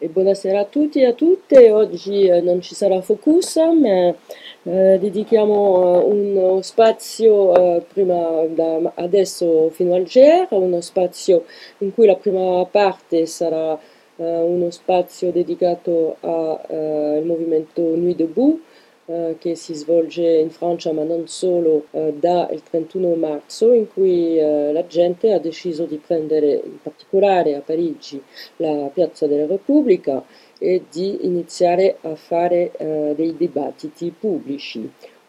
E buonasera a tutti e a tutte. Oggi non ci sarà Focus, ma dedichiamo uno spazio prima da adesso fino al GR, uno spazio in cui la prima parte sarà uno spazio dedicato al movimento Nuit debout, che si svolge in Francia, ma non solo, dal 31 marzo, in cui la gente ha deciso di prendere, in particolare a Parigi, la Piazza della Repubblica e di iniziare a fare dei dibattiti pubblici.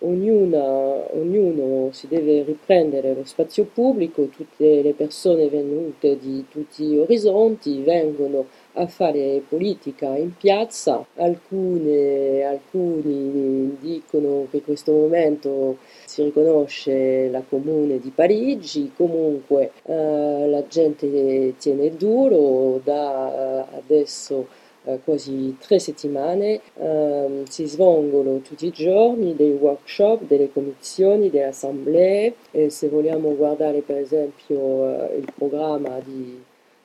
Ognuno si deve riprendere lo spazio pubblico, tutte le persone venute di tutti gli orizzonti vengono a fare politica in piazza. Alcuni dicono che in questo momento si riconosce la Comune di Parigi, comunque la gente tiene duro da adesso quasi 3 settimane, si svolgono tutti i giorni dei workshop, delle commissioni, delle assemblee e se vogliamo guardare per esempio il programma di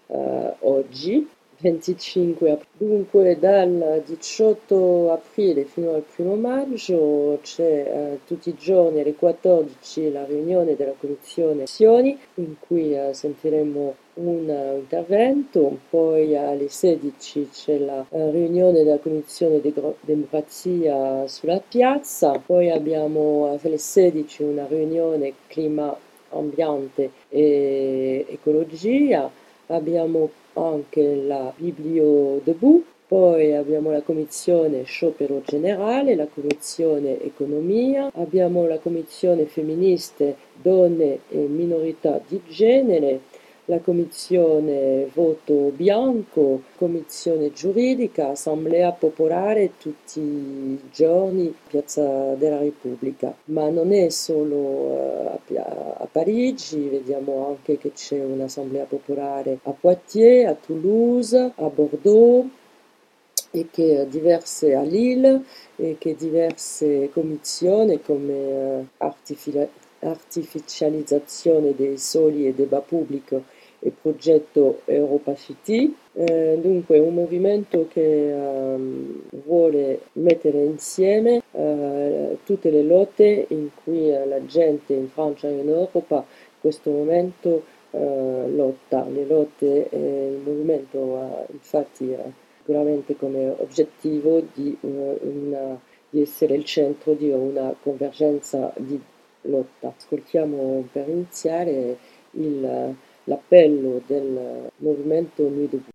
oggi, 25 aprile. Dunque dal 18 aprile fino al 1 maggio c'è tutti i giorni alle 14 la riunione della commissione azioni in cui sentiremo un intervento, poi alle 16 c'è la riunione della commissione di democrazia sulla piazza, poi abbiamo alle 16 una riunione clima, ambiente e ecologia, abbiamo anche la Biblio Debout, poi abbiamo la commissione sciopero generale, la commissione economia, abbiamo la commissione femministe, donne e minorità di genere, la commissione voto bianco, commissione giuridica, assemblea popolare tutti i giorni, Piazza della Repubblica. Ma non è solo a Parigi, vediamo anche che c'è un'assemblea popolare a Poitiers, a Toulouse, a Bordeaux e che diverse a Lille e che diverse commissioni come artificializzazione dei soli e débat pubblico e progetto Europa City, dunque un movimento che vuole mettere insieme tutte le lotte in cui la gente in Francia e in Europa in questo momento lotta. Le lotte, il movimento ha infatti sicuramente come obiettivo di essere il centro di una convergenza di lotta. Ascoltiamo per iniziare l'appello del movimento Nuit debout.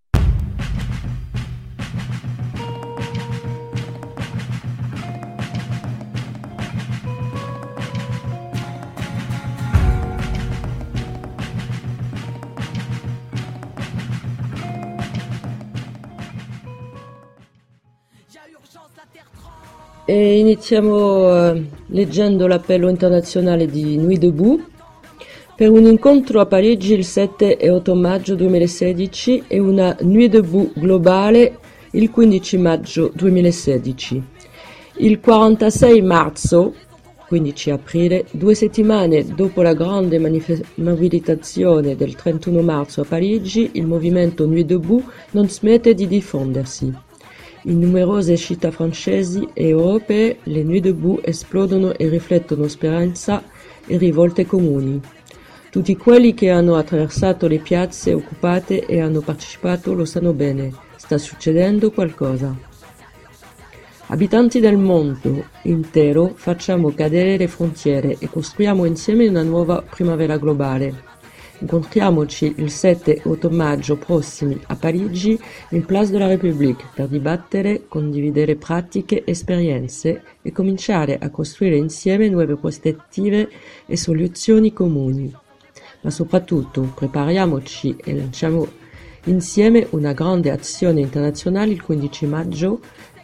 E iniziamo leggendo l'appello internazionale di Nuit debout per un incontro a Parigi il 7 e 8 maggio 2016 e una Nuit debout globale il 15 maggio 2016. Il 46 marzo, 15 aprile, 2 settimane dopo la grande mobilitazione del 31 marzo a Parigi, il movimento Nuit debout non smette di diffondersi. In numerose città francesi e europee le Nuit debout esplodono e riflettono speranza e rivolte comuni. Tutti quelli che hanno attraversato le piazze occupate e hanno partecipato lo sanno bene, sta succedendo qualcosa. Abitanti del mondo intero, facciamo cadere le frontiere e costruiamo insieme una nuova primavera globale. Incontriamoci il 7 e 8 maggio prossimi a Parigi in Place de la République per dibattere, condividere pratiche, esperienze e cominciare a costruire insieme nuove prospettive e soluzioni comuni. Ma soprattutto prepariamoci e lanciamo insieme una grande azione internazionale il 15 maggio,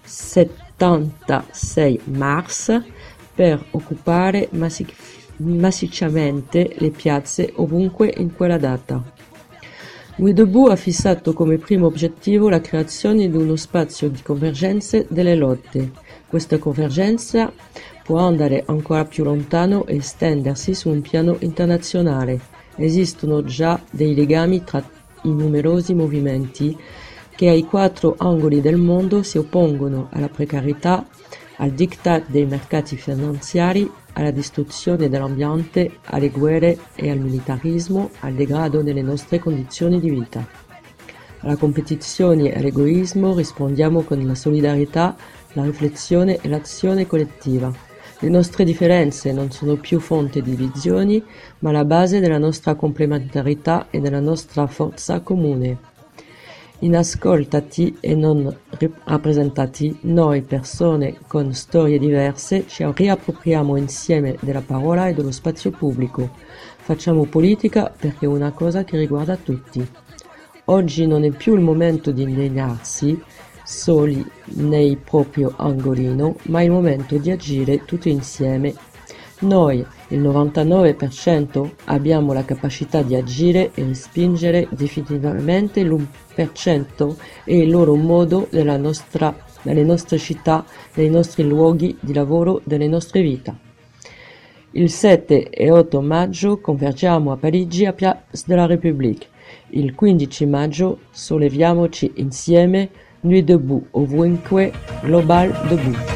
76 mars, per occupare massicciamente le piazze ovunque in quella data. Nuit debout ha fissato come primo obiettivo la creazione di uno spazio di convergenze delle lotte. Questa convergenza può andare ancora più lontano e estendersi su un piano internazionale. Esistono già dei legami tra i numerosi movimenti che ai 4 angoli del mondo si oppongono alla precarietà, al diktat dei mercati finanziari, alla distruzione dell'ambiente, alle guerre e al militarismo, al degrado delle nostre condizioni di vita. Alla competizione e all'egoismo rispondiamo con la solidarietà, la riflessione e l'azione collettiva. Le nostre differenze non sono più fonte di divisioni, ma la base della nostra complementarità e della nostra forza comune. Inascoltati e non rappresentati, noi persone con storie diverse ci riappropriamo insieme della parola e dello spazio pubblico. Facciamo politica perché è una cosa che riguarda tutti. Oggi non è più il momento di indignarsi soli nel proprio angolino, ma è il momento di agire tutti insieme. Noi, il 99%, abbiamo la capacità di agire e respingere definitivamente l'1% e il loro modo delle nostre città, dei nostri luoghi di lavoro, delle nostre vite. Il 7 e 8 maggio convergiamo a Parigi a Place de la République. Il 15 maggio solleviamoci insieme, Nuit debout, ovunque, Global debout.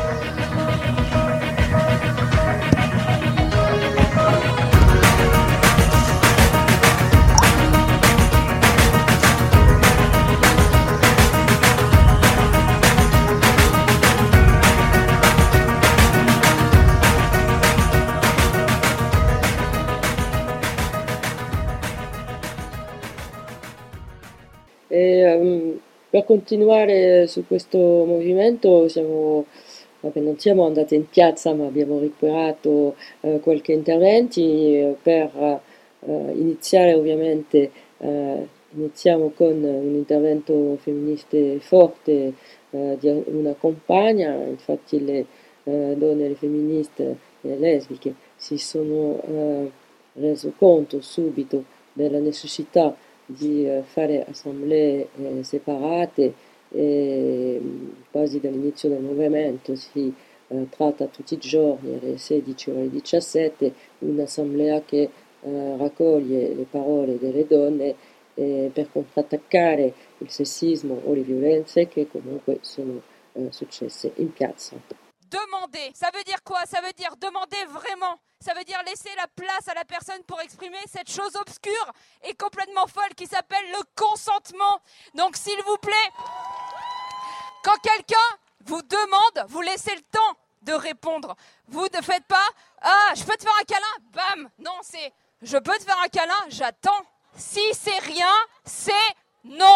Per continuare su questo movimento non siamo andati in piazza, ma abbiamo recuperato qualche interventi per iniziare ovviamente. Iniziamo con un intervento femministe forte di una compagna. Infatti le donne, le femministe e le lesbiche si sono reso conto subito della necessità di fare assemblee separate e quasi dall'inizio del movimento si tratta tutti i giorni alle 16 o alle 17 un'assemblea che raccoglie le parole delle donne per contrattaccare il sessismo o le violenze che comunque sono successe in piazza. Demander, ça veut dire quoi? Ça veut dire demander vraiment. Ça veut dire laisser la place à la personne pour exprimer cette chose obscure et complètement folle qui s'appelle le consentement. Donc s'il vous plaît, quand quelqu'un vous demande, vous laissez le temps de répondre. Vous ne faites pas « Ah, je peux te faire un câlin ?» Bam. Non, c'est « Je peux te faire un câlin, j'attends. » Si c'est rien, c'est non.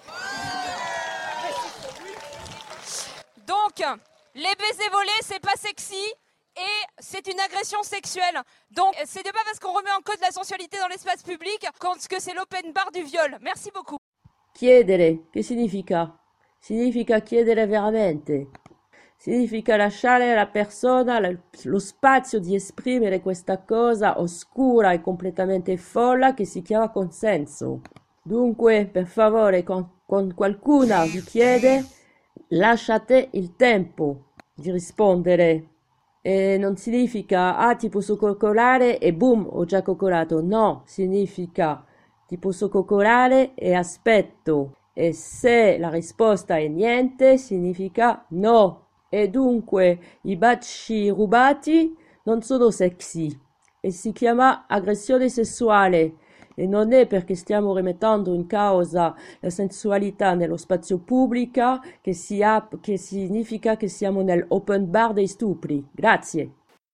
Donc, les baisers volés, c'est pas sexy et c'est une agression sexuelle. Donc, c'est pas parce qu'on remet en cause la sensualité dans l'espace public que c'est l'open bar du viol. Merci beaucoup. Chiedere, che significa? Significa chiedere veramente. Significa lasciare alla persona lo spazio di esprimere questa cosa oscura e completamente folla che si chiama consenso. Dunque, per favore, con qualcuna vi chiede, lasciate il tempo di rispondere. E non significa, ti posso coccolare e boom, ho già coccolato. No, significa, ti posso coccolare e aspetto. E se la risposta è niente, significa no. E dunque i baci rubati non sono sexy e si chiama aggressione sessuale e non è perché stiamo rimettendo in causa la sensualità nello spazio pubblico che significa che siamo nell'open bar dei stupri. Grazie.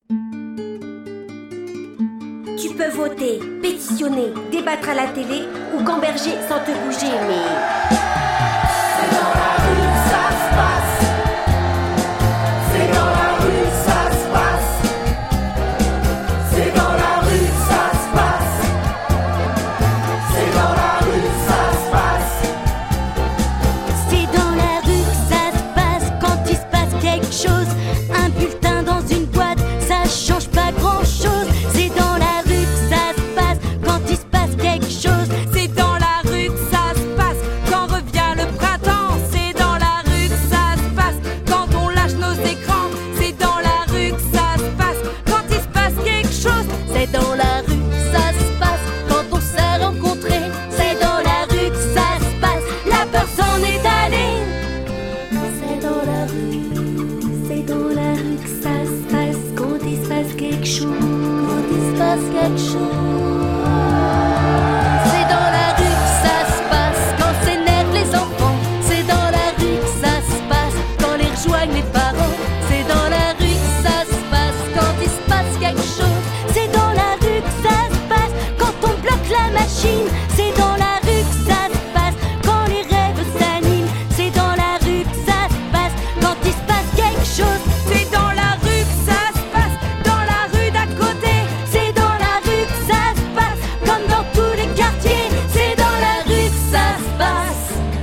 Tu peux voter, pétitionner, débattre à la télé ou gamberger sans te bouger, mais... C'est dans la rue que ça se passe. C'est dans la rue que ça se passe. C'est dans la rue que ça se passe. C'est dans la rue que ça se passe. C'est dans la rue que ça se passe quand il se passe quelque chose. Un bulletin dans une boîte, ça change pas grand chose. C'est dans la rue que ça se passe quand il se passe quelque chose. C'est dans la rue que ça se passe quand passe quelque chose. C'est dans la rue que ça se passe quand s'énervent les enfants. C'est dans la rue que ça se passe quand les rejoignent les parents. C'est dans la rue que ça se passe quand il se passe quelque chose. C'est dans la rue que ça se passe quand on bloque la machine. C'est dans la rue que ça se passe quand les rêves s'animent. C'est dans la rue que ça se passe quand il se passe quelque chose. C'est dans la rue que ça se passe, dans la rue d'à côté. C'est dans la rue que ça se passe comme dans tous les quartiers. C'est dans la rue que ça se passe.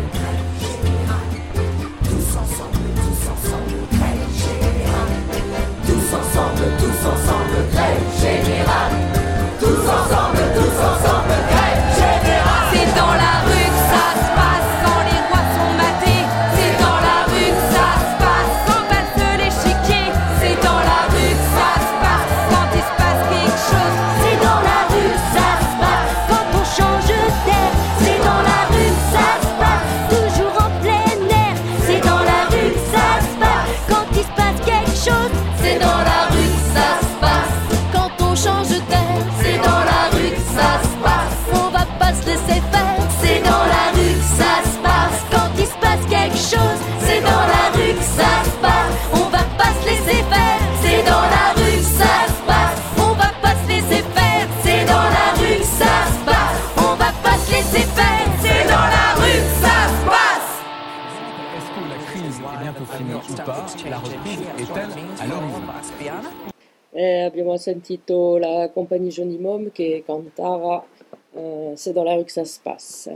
Tous ensemble, grève générale. Tous ensemble, grève générale. Tous ensemble, grève générale. C'est dans la rue que ça se passe quand les rois sont matés. C'est dans la rue que ça se passe quand passe l'échiquier. C'est dans la rue que ça se passe quand il se passe quelque chose. C'est dans la rue que ça se passe quand on change d'air. C'est dans la rue que ça se passe toujours en plein air. C'est dans la rue que ça se passe quand il se passe quelque chose. C'est dans la rue que ça se passe quand on change d'air. C'est dans la rue que ça se passe, on va pas se laisser faire. C'est dans la rue que ça se passe quand il se passe quelque chose. C'est dans la rue que ça se passe, on va pas se laisser faire. C'est dans la rue que ça se passe, on va pas se laisser faire. C'est dans la rue que ça se passe, on va pas se laisser faire. C'est dans la rue que ça se passe. Est-ce que la crise est bientôt finie ou pas? La reprise est-elle à l'horizon? Abbiamo sentito la compagnie Johnny Mom che cantava C'est dans la rue que ça se passe.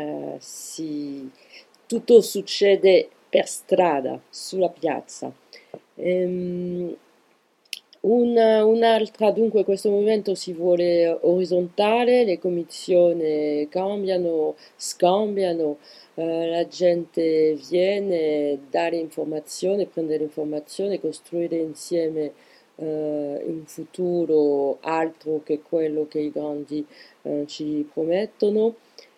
Tutto succede per strada, sulla piazza. Un'altra, dunque, questo movimento si vuole orizzontale, le commissioni cambiano, scambiano, la gente viene, dare informazione, prendere informazione, costruire insieme un futuro altro che quello che i grandi ci promettono.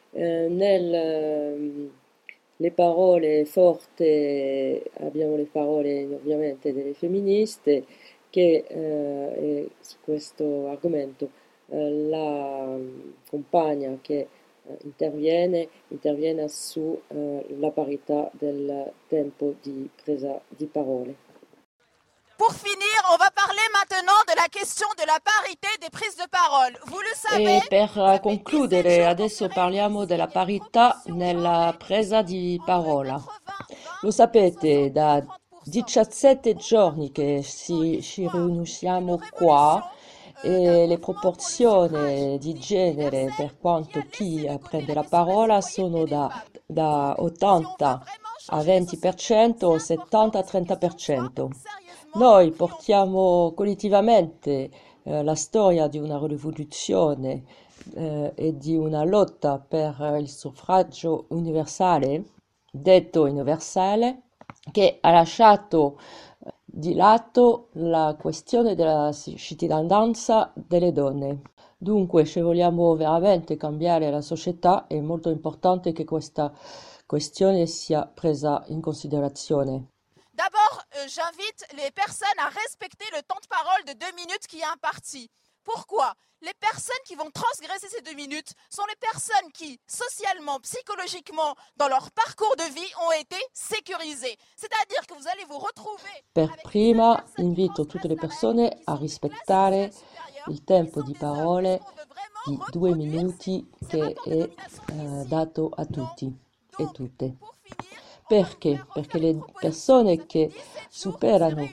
Le parole forti, abbiamo le parole ovviamente delle femministe che su questo argomento la compagna che interviene sulla parità del tempo di presa di parole. Pour finir, on va parler maintenant de la question de la parité des prises de parole. Vous le savez. E per concludere, adesso parliamo della parità nella presa di parola. Lo sapete, da 17 giorni che ci riuniamo qua e le proporzioni di genere per quanto chi prende la parola sono da 80 a 20% o 70 a 30%. Noi portiamo collettivamente la storia di una rivoluzione e di una lotta per il suffragio universale, detto universale, che ha lasciato di lato la questione della cittadinanza delle donne. Dunque, se vogliamo veramente cambiare la società, è molto importante che questa questione sia presa in considerazione. D'abord, j'invite les personnes à respecter le temps de parole de 2 minutes qui est imparti. Pourquoi? Les personnes qui vont transgresser ces 2 minutes sont les personnes qui, socialement, psychologiquement, dans leur parcours de vie, ont été sécurisées. C'est-à-dire que vous allez vous retrouver... Per prima invito tutte le persone a rispettare il tempo di parole di 2 minuti che è dato a tutti e tutte. Perché? Perché le persone che superano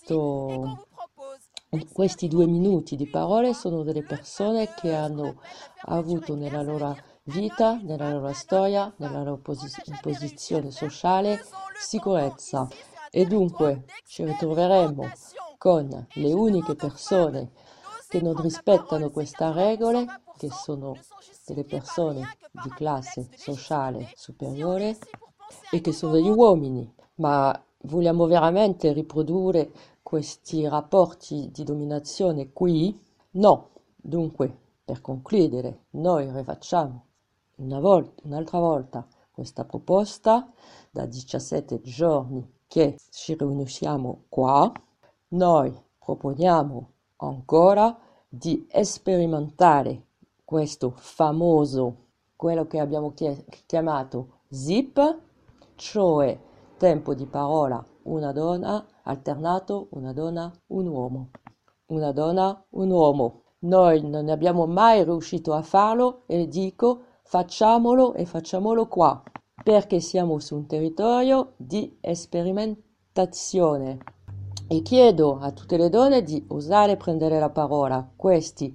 questi 2 minuti di parole sono delle persone che hanno avuto nella loro vita, nella loro storia, nella loro posizione sociale, sicurezza. E dunque ci ritroveremo con le uniche persone che non rispettano queste regole, che sono delle persone di classe sociale superiore e che sono degli uomini. Ma vogliamo veramente riprodurre questi rapporti di dominazione qui? No. Dunque, per concludere, noi rifacciamo un'altra volta questa proposta da 17 giorni che ci riuniamo qua. Noi proponiamo ancora di sperimentare questo famoso, quello che abbiamo chiamato ZIP, cioè tempo di parola una donna, alternato una donna, un uomo. Una donna, un uomo. Noi non abbiamo mai riuscito a farlo e dico facciamolo e facciamolo qua, perché siamo su un territorio di sperimentazione. E chiedo a tutte le donne di osare prendere la parola. Questi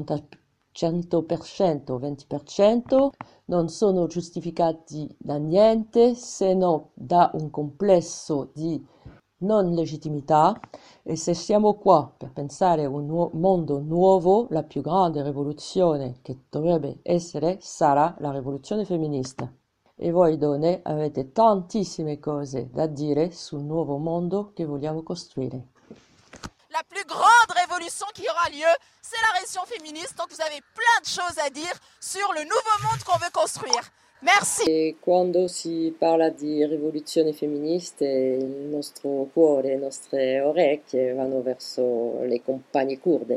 80%, 20% non sono giustificati da niente se non da un complesso di non legittimità, e se siamo qua per pensare a un mondo nuovo, la più grande rivoluzione che dovrebbe essere sarà la rivoluzione femminista. E voi donne avete tantissime cose da dire sul nuovo mondo che vogliamo costruire. La plus grande révolution qui aura lieu, c'est la révolution féministe. Donc vous avez plein de choses à dire sur le nouveau monde qu'on veut construire. Merci. E quando si parla di rivoluzione femministe, il nostro cuore, le nostre orecchie vanno verso le compagne kurde.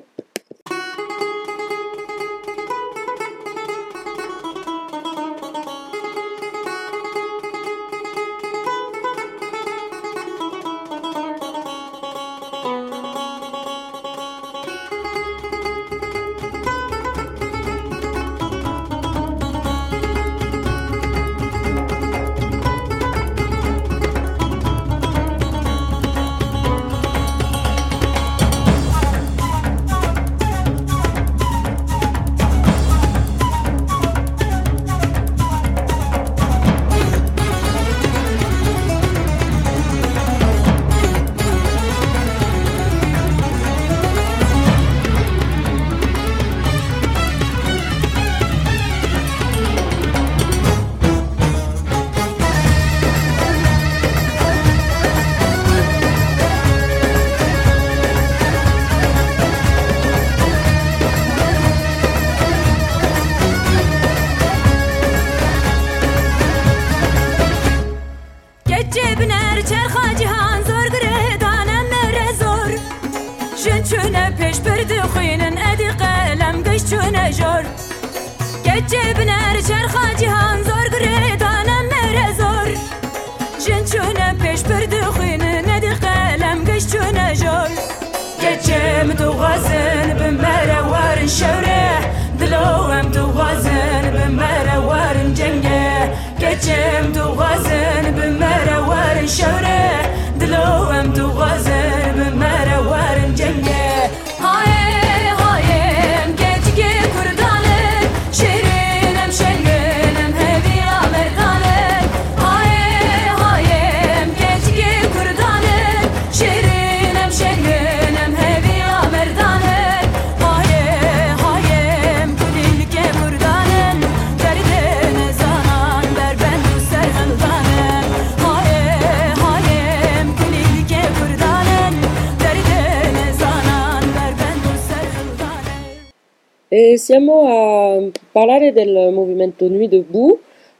E siamo a parlare del movimento Nuit Debout,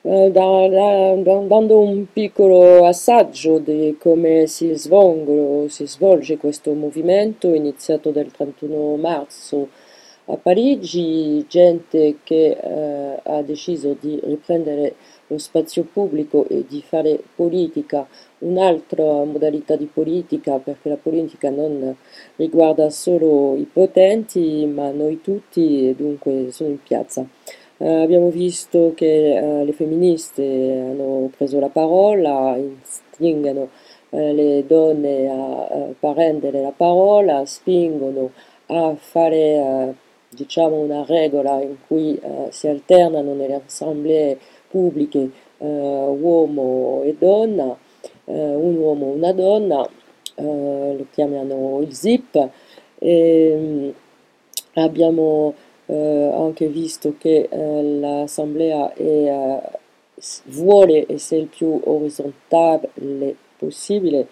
dando un piccolo assaggio di come si svolge questo movimento iniziato del 31 marzo a Parigi, gente che ha deciso di riprendere lo spazio pubblico e di fare politica, un'altra modalità di politica, perché la politica non riguarda solo i potenti, ma noi tutti, e dunque sono in piazza. Abbiamo visto che le femministe hanno preso la parola, instigano le donne a prendere la parola, spingono a fare diciamo una regola in cui si alternano nelle assemblee pubbliche uomo e donna, un uomo e una donna, lo chiamano il ZIP, e abbiamo anche visto che l'assemblea vuole essere il più orizzontale possibile.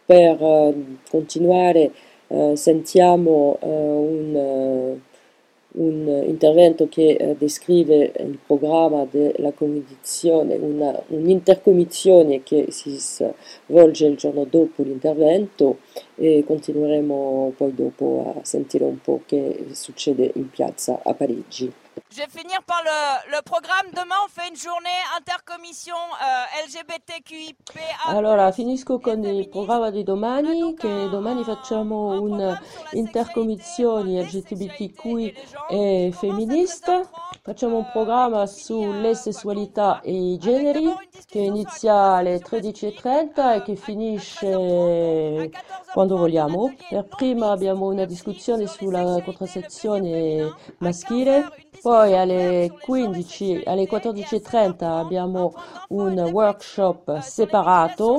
Per continuare sentiamo un intervento che descrive il programma della commissione, un'intercommissione che si svolge il giorno dopo l'intervento, e continueremo poi dopo a sentire un po' che succede in piazza a Parigi. Je vais finir par le programme. Demain, on fait une journée intercommission LGBTQIPA. Allora, finisco con il programma di domani, che domani facciamo un'intercommissione LGBTQI e femminista. Facciamo un programma sulle sessualità e i generi, che inizia alle 13:30 e che finisce quando vogliamo. Per prima abbiamo una discussione sulla contraccezione maschile. Poi alle 14:30 abbiamo un workshop separato,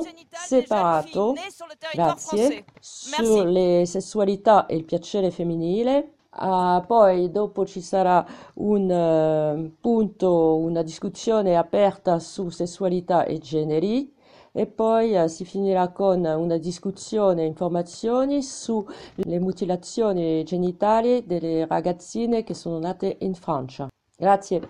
grazie, sulle sessualità e il piacere femminile. Poi dopo ci sarà una discussione aperta su sessualità e generi. E poi si finirà con una discussione e informazioni sulle mutilazioni genitali delle ragazzine che sono nate in Francia. Grazie.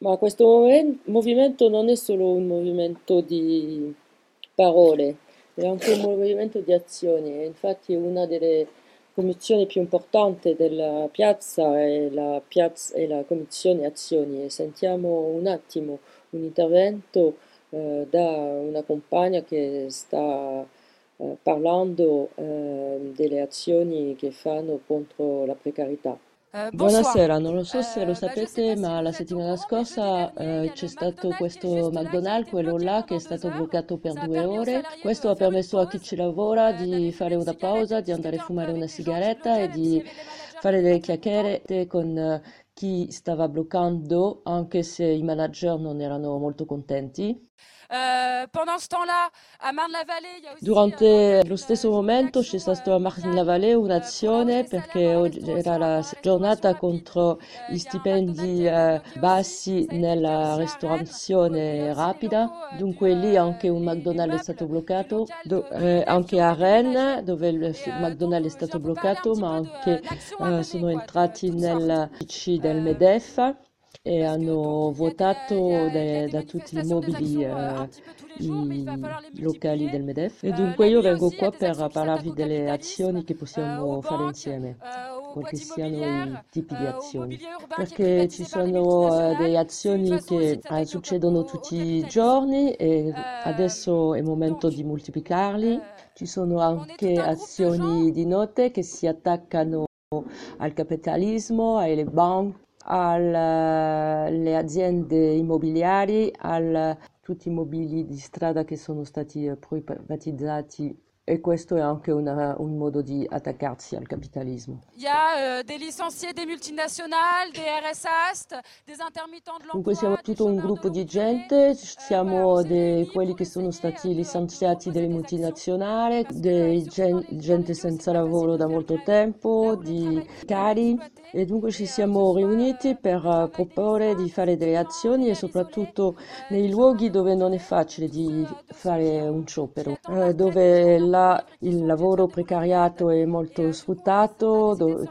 Ma questo movimento non è solo un movimento di parole, è anche un movimento di azioni. E infatti una delle commissioni più importanti della piazza è la commissione azioni. E sentiamo un attimo un intervento da una compagna che sta parlando delle azioni che fanno contro la precarietà. Buonasera, non lo so se lo sapete, ma la settimana scorsa c'è stato questo McDonald's, quello là che è stato bloccato per 2 ore. Questo ha permesso a chi ci lavora di fare una pausa, di andare a fumare una sigaretta e di fare delle chiacchiere con chi stava bloccando, anche se i manager non erano molto contenti. Durante lo stesso momento c'è stata a Marne-la-Vallée un'azione perché oggi era la giornata contro gli stipendi bassi nella ristorazione rapida, dunque lì anche un McDonald's è stato bloccato, anche a Rennes dove il McDonald's è stato bloccato, ma anche sono entrati nel PC del MEDEF e hanno votato da tutti i mobili i locali del MEDEF e dunque io vengo qua per parlarvi delle azioni che possiamo fare insieme, quali che siano i tipi di azioni, perché ci sono delle azioni che succedono tutti i giorni e adesso è il momento di moltiplicarli. Ci sono anche azioni di notte che si attaccano al capitalismo, alle banche, alle aziende immobiliari, a tutti i mobili di strada che sono stati privatizzati e questo è anche un modo di attaccarsi al capitalismo. Il y a des licenciés des multinationales, des RSAs, des intermittents de l'emploi. Dunque siamo tutto un gruppo di gente, siamo quelli che sono stati licenziati dalle multinazionali, gente senza lavoro da molto tempo, di cari e dunque ci siamo riuniti per proporre di fare delle azioni e soprattutto nei luoghi dove non è facile di fare un sciopero, dove il lavoro precariato è molto sfruttato,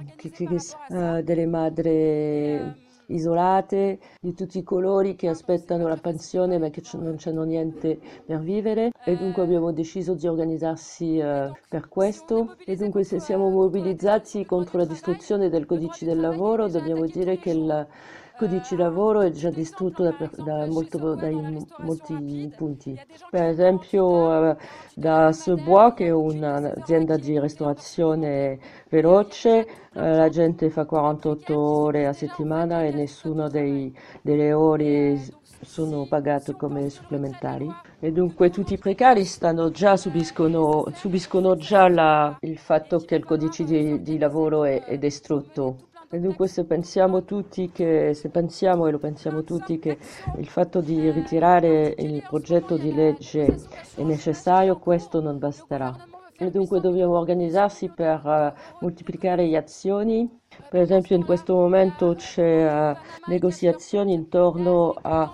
delle madri isolate, di tutti i colori che aspettano la pensione ma che non c'hanno niente per vivere e dunque abbiamo deciso di organizzarsi per questo e dunque se siamo mobilizzati contro la distruzione del codice del lavoro dobbiamo dire che il codice lavoro è già distrutto da molti punti. Per esempio da Sebois, che è un'azienda di ristorazione veloce, la gente fa 48 ore a settimana e nessuna delle ore sono pagate come supplementari e dunque tutti i precari subiscono già il fatto che il codice di lavoro è distrutto. E dunque se pensiamo e lo pensiamo tutti che il fatto di ritirare il progetto di legge è necessario, questo non basterà. E dunque dobbiamo organizzarsi per moltiplicare le azioni. Per esempio in questo momento c'è negoziazioni intorno al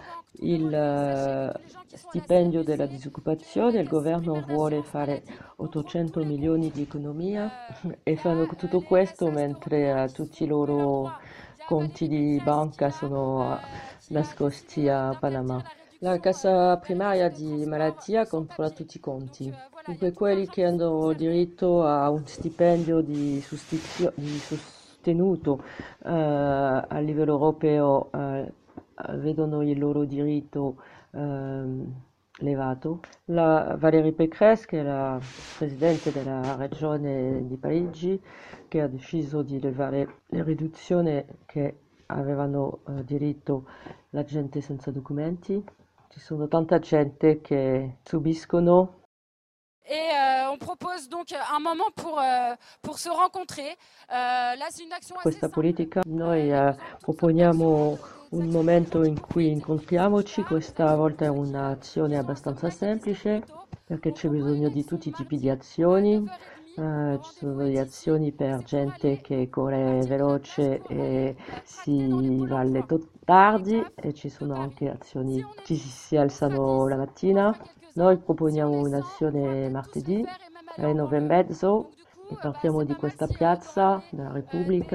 stipendio della disoccupazione, il governo vuole fare 800 milioni di economia e fanno tutto questo mentre tutti i loro conti di banca sono nascosti a Panama. La cassa primaria di malattia controlla tutti i conti, dunque quelli che hanno diritto a un stipendio di sostenuto a livello europeo vedono il loro diritto levato. La Valérie Pécresse, che è la presidente della regione di Parigi, che ha deciso di levare le riduzioni che avevano diritto la gente senza documenti. Ci sono tanta gente che subiscono. Et on propose donc un moment pour se rencontrer. Là, c'est une action assez Questa simple. politica, noi proponiamo un momento in cui incontriamoci, questa volta è un'azione abbastanza semplice perché c'è bisogno di tutti i tipi di azioni, ci sono delle azioni per gente che corre veloce e si va a letto tardi e ci sono anche azioni che si alzano la mattina. Noi proponiamo un'azione martedì alle 9:30 e partiamo di questa piazza della Repubblica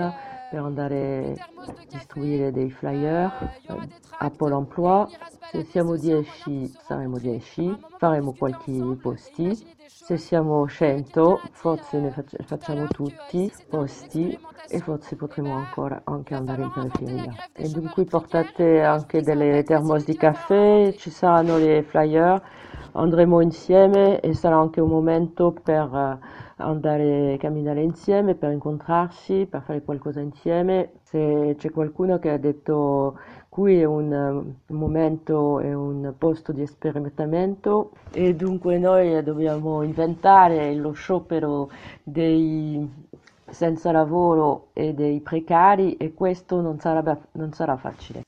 per andare a distribuire dei flyer a Polo Emploi. Se siamo 10 saremo 10, faremo qualche posti. Se siamo 100 forse ne facciamo tutti posti e forse potremo ancora anche andare in periferia. E dunque portate anche delle termos di caffè, ci saranno le flyer, andremo insieme e sarà anche un momento per andare a camminare insieme, per incontrarsi, per fare qualcosa insieme. Se c'è qualcuno che ha detto qui è un momento, è un posto di sperimentamento e dunque noi dobbiamo inventare lo sciopero dei senza lavoro e dei precari e questo non sarà facile.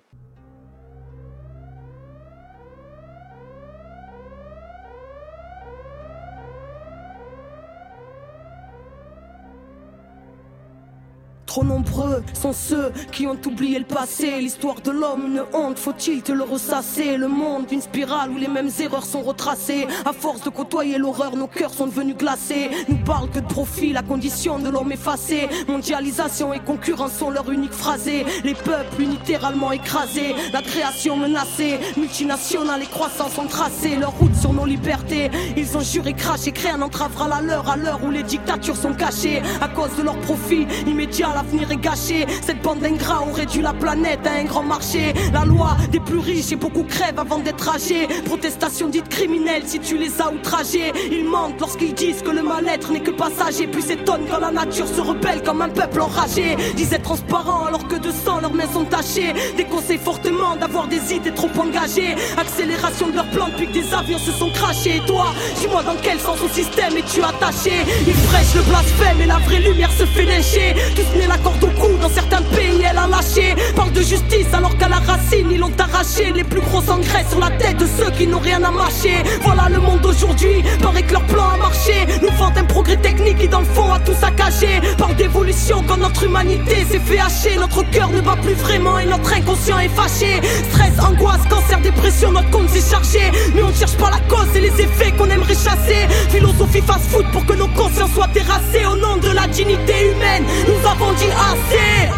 Trop nombreux sont ceux qui ont oublié le passé. L'histoire de l'homme, une honte, faut-il te le ressasser? Le monde, une spirale où les mêmes erreurs sont retracées. À force de côtoyer l'horreur, nos cœurs sont devenus glacés. Nous parlent que de profit, la condition de l'homme effacée. Mondialisation et concurrence sont leur unique phrasé. Les peuples littéralement écrasés, la création menacée. Multinationales et croissance ont tracé leur route sur nos libertés. Ils ont juré, craché, créé un entravera la leur à l'heure où les dictatures sont cachées. À cause de leur profit immédiat, l'avenir est gâché. Cette bande d'ingrats ont réduit la planète à un grand marché. La loi des plus riches et beaucoup crèvent avant d'être âgés. Protestation dite criminelle si tu les as outragés. Ils mentent lorsqu'ils disent que le mal-être n'est que passager. Puis s'étonnent quand la nature se rebelle comme un peuple enragé. Disaient transparents alors que de sang leurs mains sont tachées. Déconseillent fortement d'avoir des idées trop engagées. Accélération de leurs plans depuis que des avions se sont crachés. Et toi, dis-moi dans quel sens au système es-tu attaché? Ils prêchent le blasphème et la vraie lumière se fait lyncher. Tous nés la corde au cou, dans certains pays elle a lâché. Parle de justice alors qu'à la racine ils l'ont arraché. Les plus gros engrais sur la tête de ceux qui n'ont rien à mâcher. Voilà le monde d'aujourd'hui, paraît que leur plan a marché. Nous vendent un progrès technique qui dans le fond a tout saccagé. Parle d'évolution quand notre humanité s'est fait hacher. Notre cœur ne bat plus vraiment et notre inconscient est fâché. Stress, angoisse, cancer, dépression, notre compte s'est chargé. Mais on ne cherche pas la cause et les effets qu'on aimerait chasser. Philosophie fast-food pour que nos consciences soient terrassées. Au nom de la dignité humaine, nous avons dit assez.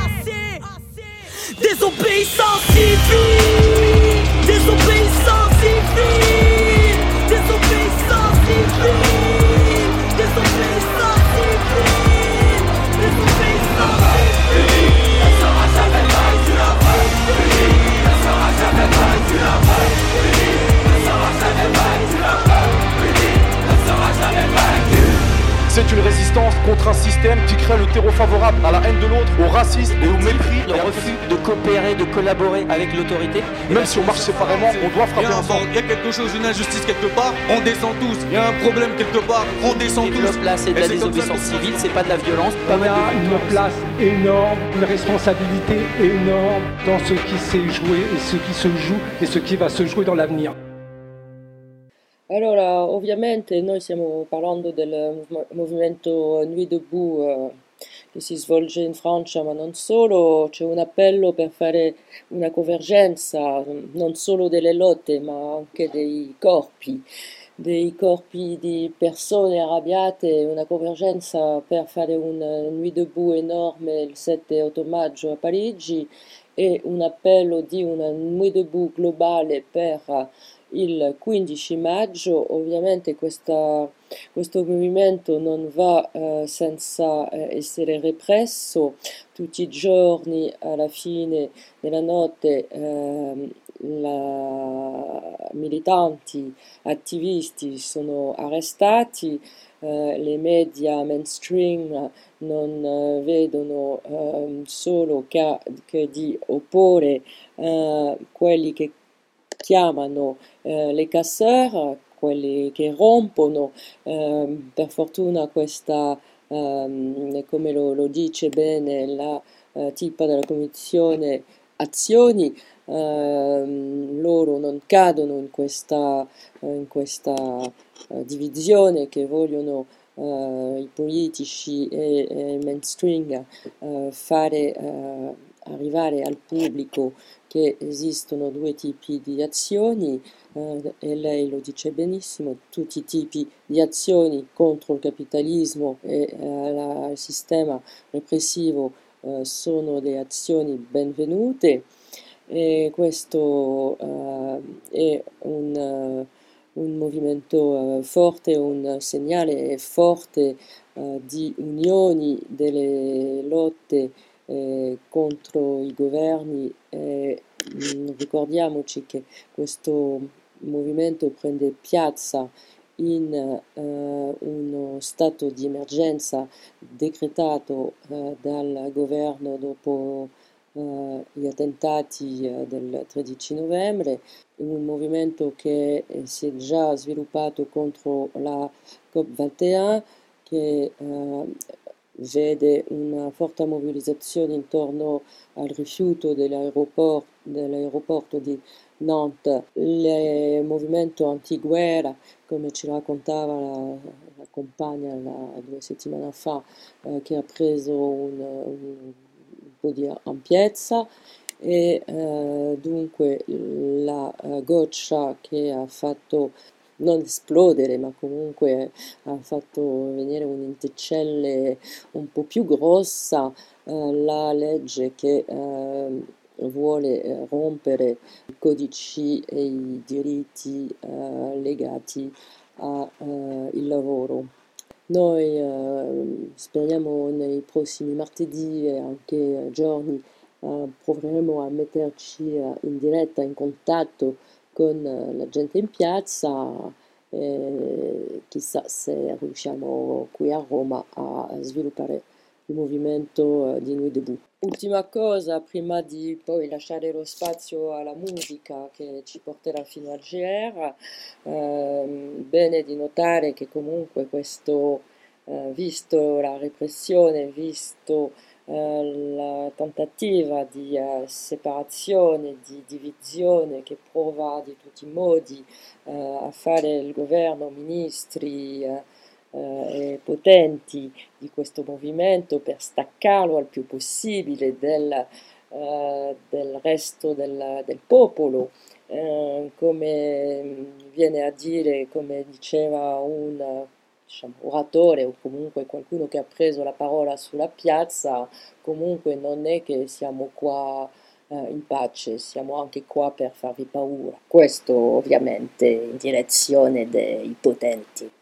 Désobéissance civile, désobéissance civile, désobéissance civile, désobéissance civile, désobéissance civile. Elle sera jamais vaincue, la vraie. Elle sera jamais vaincue, la vraie. Elle sera jamais vaincue, la vraie. Elle sera jamais vaincue. C'est une résistance contre un système qui crée le terreau favorable à la haine de l'autre, au racisme et au mépris. Le refus de coopérer, de collaborer avec l'autorité. Même si on marche séparément, on doit frapper ensemble. Il y a quelque chose, une injustice quelque part, on descend tous. Il y a un problème quelque part, on descend tous. Là, c'est de la désobéissance civile, c'est pas de la violence. On a une place énorme, une responsabilité énorme dans ce qui s'est joué et ce qui se joue et ce qui va se jouer dans l'avenir. Allora, ovviamente noi stiamo parlando del movimento Nuit Debout che si svolge in Francia, ma non solo. C'è un appello per fare una convergenza non solo delle lotte, ma anche dei corpi di persone arrabbiate, una convergenza per fare un Nuit Debout enorme il 7-8 maggio a Parigi e un appello di una Nuit Debout globale per il 15 maggio. Ovviamente questo movimento non va senza essere represso. Tutti i giorni, alla fine della notte, militanti, attivisti sono arrestati. Le media mainstream non vedono solo che di opporre quelli che chiamano les casseurs, quelli che rompono. Per fortuna questa, come lo dice bene la tipa della commissione azioni, loro non cadono in questa divisione che vogliono i politici e il mainstream fare arrivare al pubblico che esistono due tipi di azioni, e lei lo dice benissimo, tutti i tipi di azioni contro il capitalismo e il sistema repressivo sono delle azioni benvenute e questo è un movimento forte, un segnale forte di unioni delle lotte contro i governi. Ricordiamoci che questo movimento prende piazza in uno stato di emergenza decretato dal governo dopo gli attentati del 13 novembre, un movimento che si è già sviluppato contro la COP21, che vede una forte mobilizzazione intorno al rifiuto dell'aeroporto di Nantes, il movimento antiguerra, come ci raccontava la compagna 2 settimane fa, che ha preso un po' di ampiezza, e dunque la goccia che ha fatto non esplodere, ma comunque ha fatto venire un'inticelle un po' più grossa, la legge che vuole rompere i codici e i diritti legati al lavoro. Noi speriamo nei prossimi martedì e anche giorni proveremo a metterci in diretta, in contatto con la gente in piazza, chissà se riusciamo qui a Roma a sviluppare il movimento di Nuit Debout. Ultima cosa, prima di poi lasciare lo spazio alla musica che ci porterà fino al GR, bene di notare che comunque questo, visto la repressione, visto la tentativa di separazione, di divisione che prova di tutti i modi a fare il governo, ministri e potenti di questo movimento per staccarlo al più possibile del resto del popolo, come viene a dire, come diceva un oratore o comunque qualcuno che ha preso la parola sulla piazza, comunque non è che siamo qua in pace, siamo anche qua per farvi paura. Questo ovviamente in direzione dei potenti.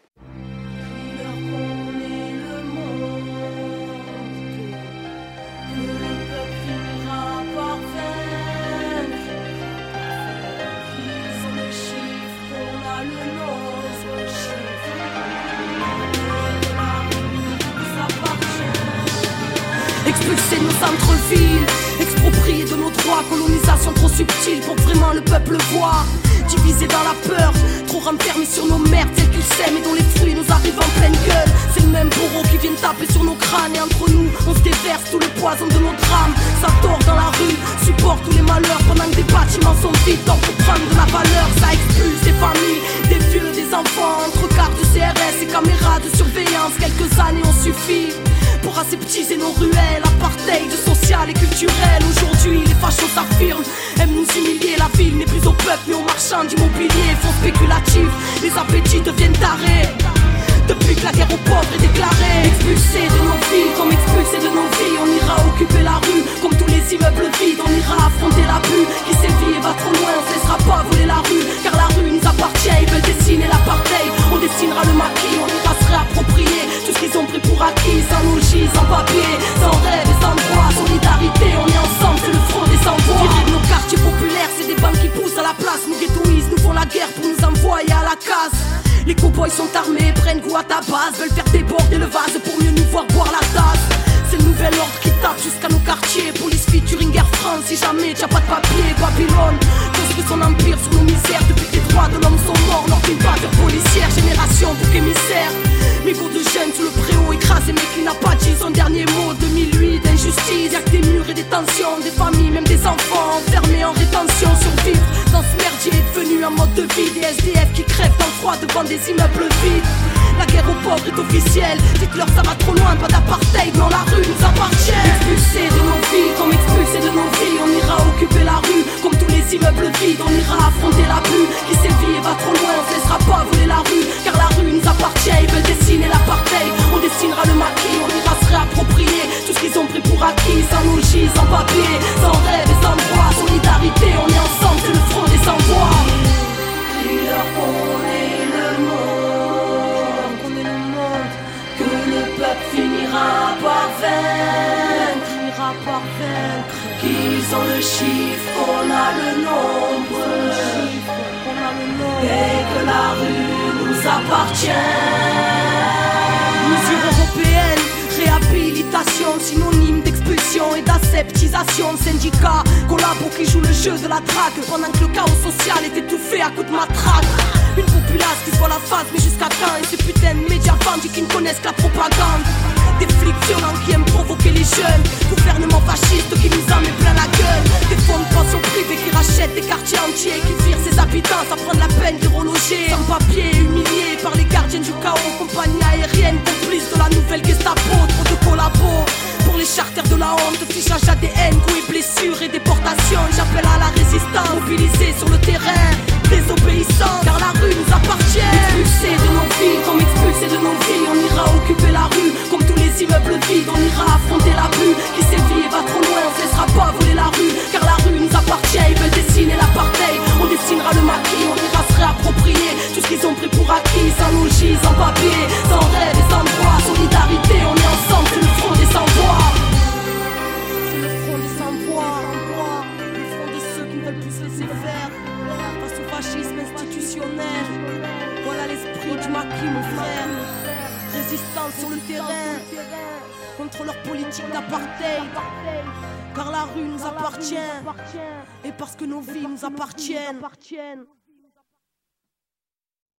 Expulser nos centres-villes, exproprier de nos droits, colonisation trop subtile pour que vraiment le peuple voit. Divisé dans la peur, trop renfermés sur nos merdes, celles qu'ils sèment et dont les fruits nous arrivent en pleine gueule. C'est le même bourreau qui vient taper sur nos crânes et entre nous, on se déverse tout le poison de nos drames. Ça tord dans la rue, supporte tous les malheurs pendant que des bâtiments sont vides. Donc pour prendre de la valeur, ça expulse des familles, des vieux, des enfants, entre cartes de CRS et caméras de surveillance. Quelques années ont suffi pour aseptiser nos ruelles, apartheid social et culturel. Aujourd'hui les fachos s'affirment, aiment nous humilier. La ville n'est plus au peuple mais aux marchands d'immobilier. Fonds spéculatifs, les appétits deviennent tarés. Depuis que la guerre aux pauvres est déclarée. Expulsés de nos villes, comme expulsés de nos vies, on ira occuper la rue, comme tous les immeubles vides. On ira affronter l'abus qui sévit et va trop loin. On se laissera pas voler la rue, car la rue nous appartient. Ils veulent dessiner l'apartheid, on dessinera le maquis. On ira se réapproprier tout ce qu'ils ont pris pour acquis. Sans logis, sans papier, sans rêve et sans droit. Solidarité, on est ensemble, c'est le front des sans-voix. Virer de nos quartiers populaires, c'est des banques qui poussent à la place. Nous ghettoisent, nous font la guerre pour nous envoyer à la casse. Les cowboys sont armés, prennent goût à ta base, veulent faire déborder le vase pour mieux nous voir boire la tasse. C'est le nouvel ordre qui tape jusqu'à nos quartiers. Police featuring Air France, si jamais t'as pas de papier. Babylone construit son empire sur nos misères. Depuis que les droits de l'homme sont morts lors d'une bavure policière. Génération bouc émissaire, mégots de jeunes sous le préau écrasé mais qui n'a pas dit son dernier mot. 2008, injustice, y'a que des murs et des tensions. Des familles, même des enfants enfermés en rétention. Survivre dans ce merdier est devenu un mode de vie. Des SDF qui crèvent dans le froid devant des immeubles vides. La guerre aux pauvres est officielle. Dites-leur ça va trop loin, pas d'apartheid, non la rue nous appartient. Expulsés de nos villes, comme expulsés de nos vies. On ira occuper la rue, comme tous les immeubles vides. On ira affronter l'abus qui sévit et va trop loin. On se laissera pas voler la rue, car la rue nous appartient. Ils veulent dessiner l'apartheid, on dessinera le maquis. On ira se réapproprier tout ce qu'ils ont pris pour acquis. sont le chiffre, on a le nombre, et que la rue nous appartient. Mesure européenne, réhabilitation, synonyme d'expulsion et d'aseptisation. Syndicats, collabos qui jouent le jeu de la drague, pendant que le chaos social est étouffé à coups de matraque. Une populace qui se voit la face, mais jusqu'à quand? Et ces putains de médias bandits qui ne connaissent que la propagande. Des flics violents qui aiment provoquer les jeunes. Gouvernement fasciste qui nous en met plein la gueule. Des fonds de pension privés qui rachètent des quartiers entiers, qui virent ses habitants sans prendre la peine de reloger. Sans papier, humiliés par les gardiens du chaos. Compagnie aérienne, complice de la nouvelle Gestapo. Trop de collabos pour les charters de la honte. Fichage ADN, coups et blessures et déportation. J'appelle à la résistance, mobilisée sur le terrain. Désobéissants, car la rue nous appartient. Expulsés de nos vies, comme expulsés de nos vies. On ira occuper la rue, comme tous les immeubles vides. On ira affronter la rue, qui sévit et va trop loin. On se laissera pas voler la rue, car la rue nous appartient. Ils veulent dessiner l'apartheid, on dessinera le maquis. On ira se réapproprier tout ce qu'ils ont pris pour acquis. Sans logis, sans papier, sans rêve et sans droit. Solidarité, on est ensemble, c'est le front des sans-voix. C'est le front des sans-voix, le front de ceux qui ne veulent plus se laisser faire face au fascisme institutionnel. Voilà l'esprit du maquis, mon frère. Résistance sur le terrain contre leur politique d'apartheid. Car la rue nous appartient, et parce que nos vies nous appartiennent.